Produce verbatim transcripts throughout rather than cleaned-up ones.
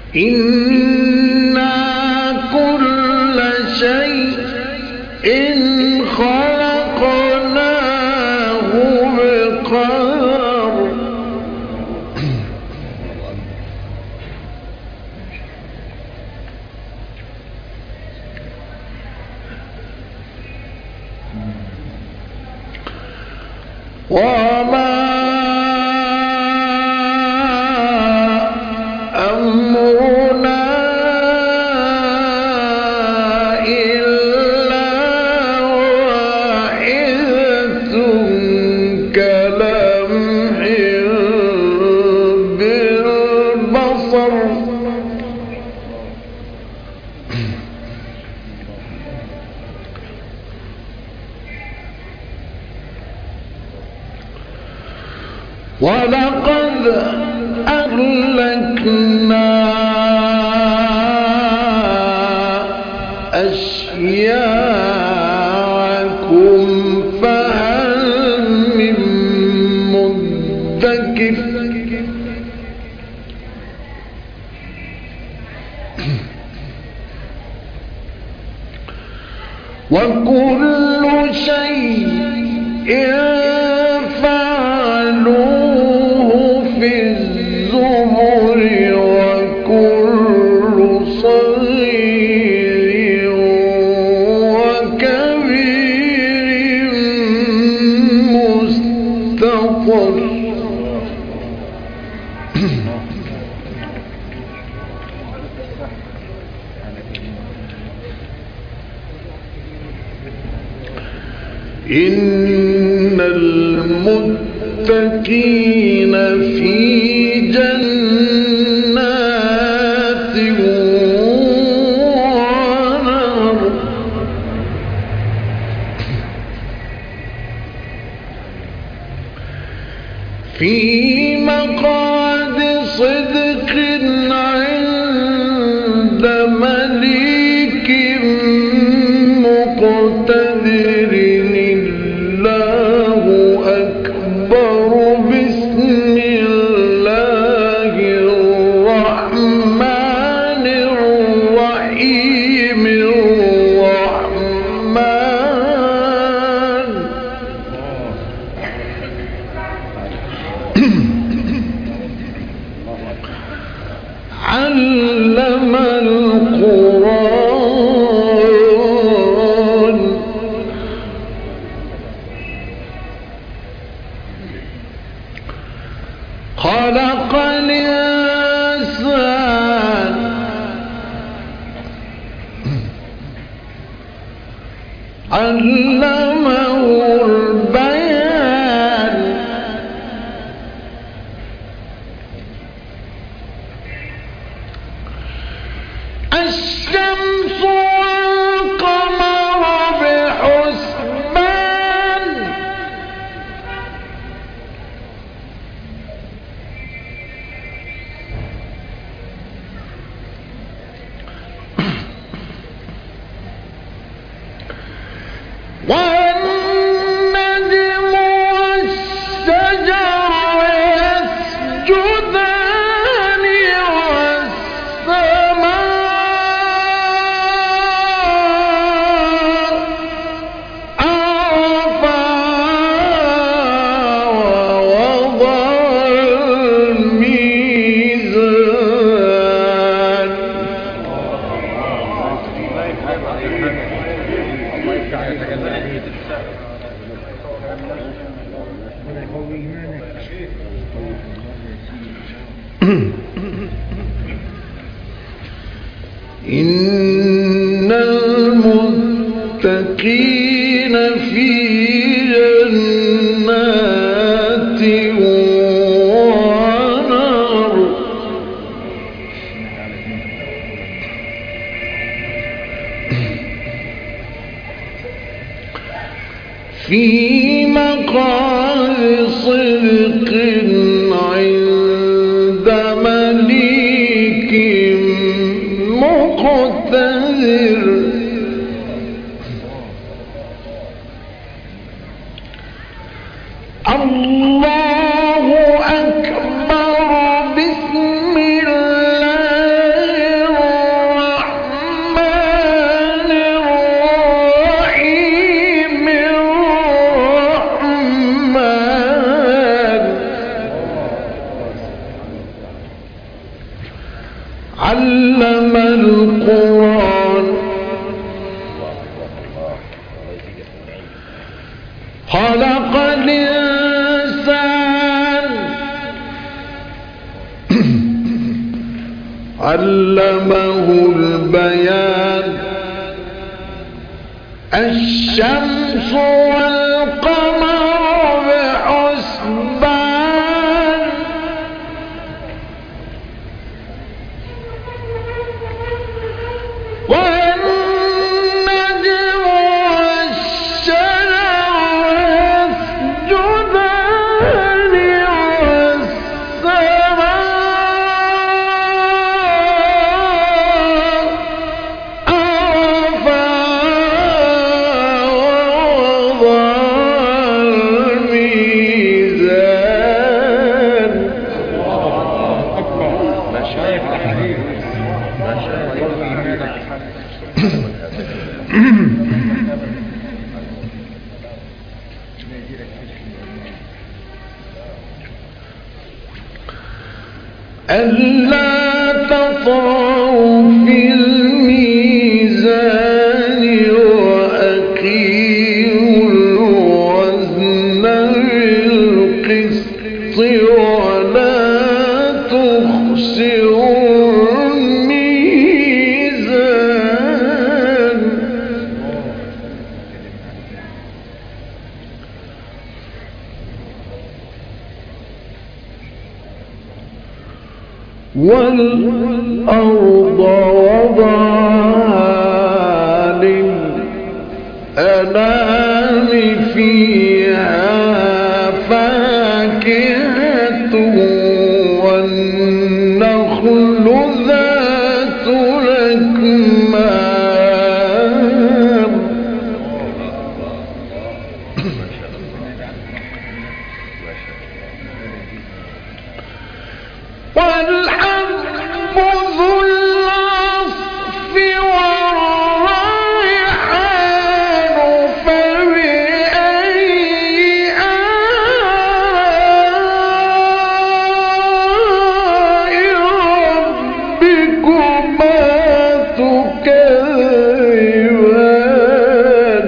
إنا كل شيء خلقناه بقدر وما أمرنا إلا واحدة كلمح بالبصر ولقد أهلكنا أشياعكم فهل من مدكر وكل شيء فعلوه في الزبر وكل صغير وكبير مستطر إن المتقين في جنات ونهر في مقعد صدق عند مليك مقتدر علم القرآن خلق الإنسان علمه البيان الشمس والقمر بحسبان والنجم والشجر يسجدان إن المتقين في جنات ونهر في مقعد صدق عند مليك مقتدر الله أكبر بسم الله علم القرآن خلق الإنسان علمه البيان الشمس والقمر بحسبان والنجم والشجر يسجدان ألا تطغوا في الميزان وأقيموا الوزن بالقسط ولا تخسروا الميزان والأرض وضعها للأنام فيها فاكهة والنخل ذات الأكمام والحب ذو العصف والريحان فبأي آلاء ربكما تكذبان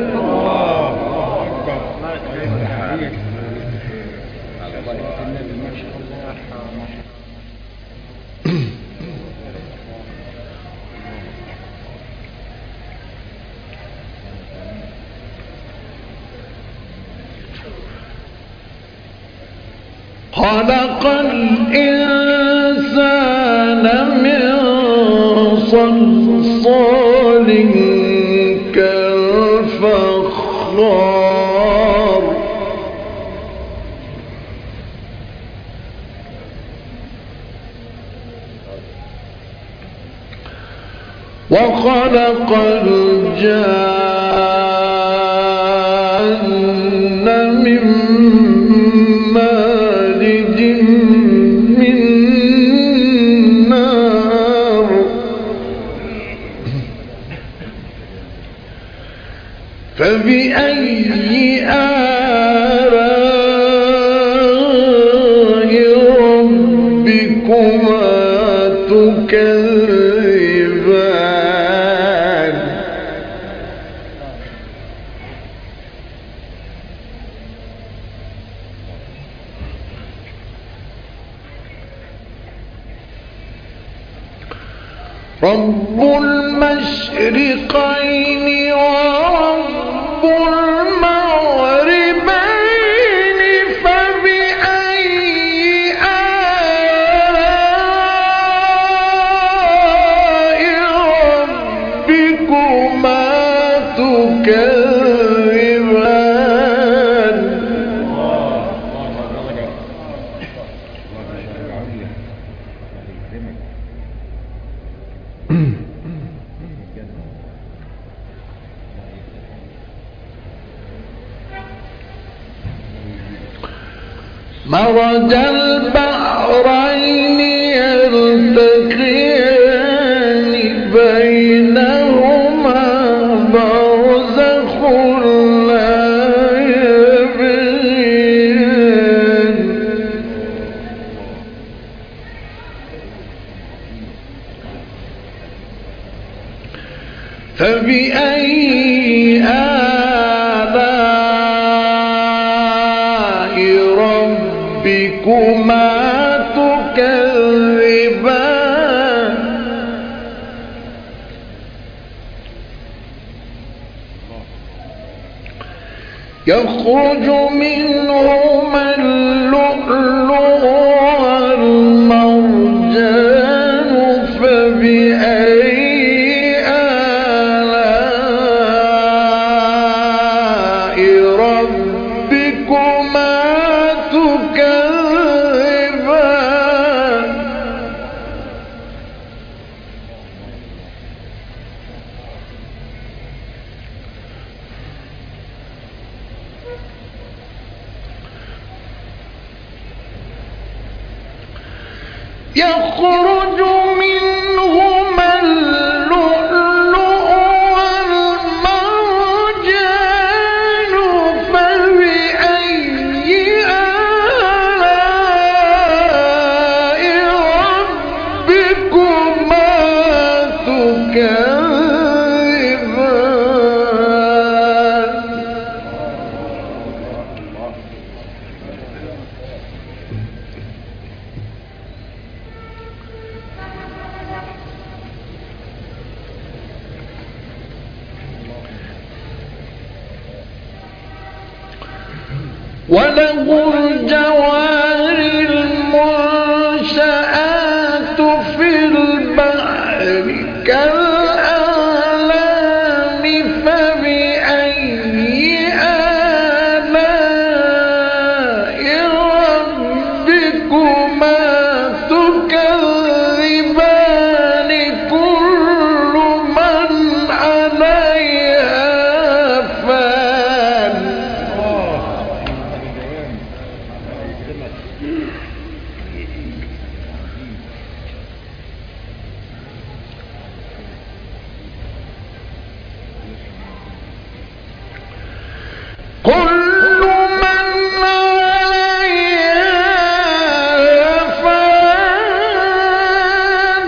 خلق الإنسان من صلصال كالفخار وخلق الجان من مارج من نار فبأي آلاء ربكما تكذبان رب المشرقين ورب المغربين فبأي آلاء ربكما تكذبان مرج البحرين يلتقيان بينهما برزخ لا يبغيان فبأي آلاء ربكما تكذبان يخرج منهما اللؤلؤ والمرجان فبأي آلاء ربكما تكذبان يخرج منهما اللؤلؤ والمرجان فبأي آلاء ربكما تكذبان وله الجوار المنشآت في البحر كالأعلام فبأي آلاء ربكما تكذبان كل من عليها فان كل من عليها فان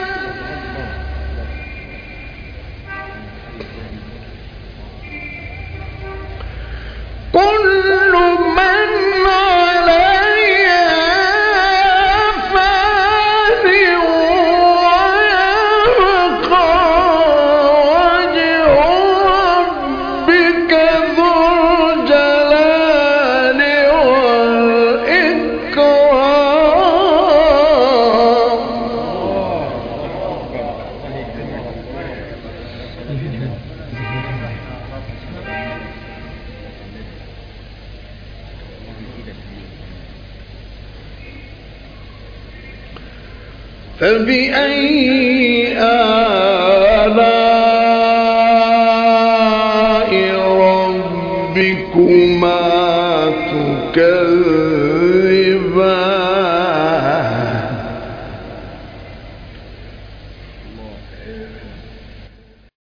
كل من عليها فان ويبقى وجه ربك ذو الجلال والإكرام فبأي آلاء ربكما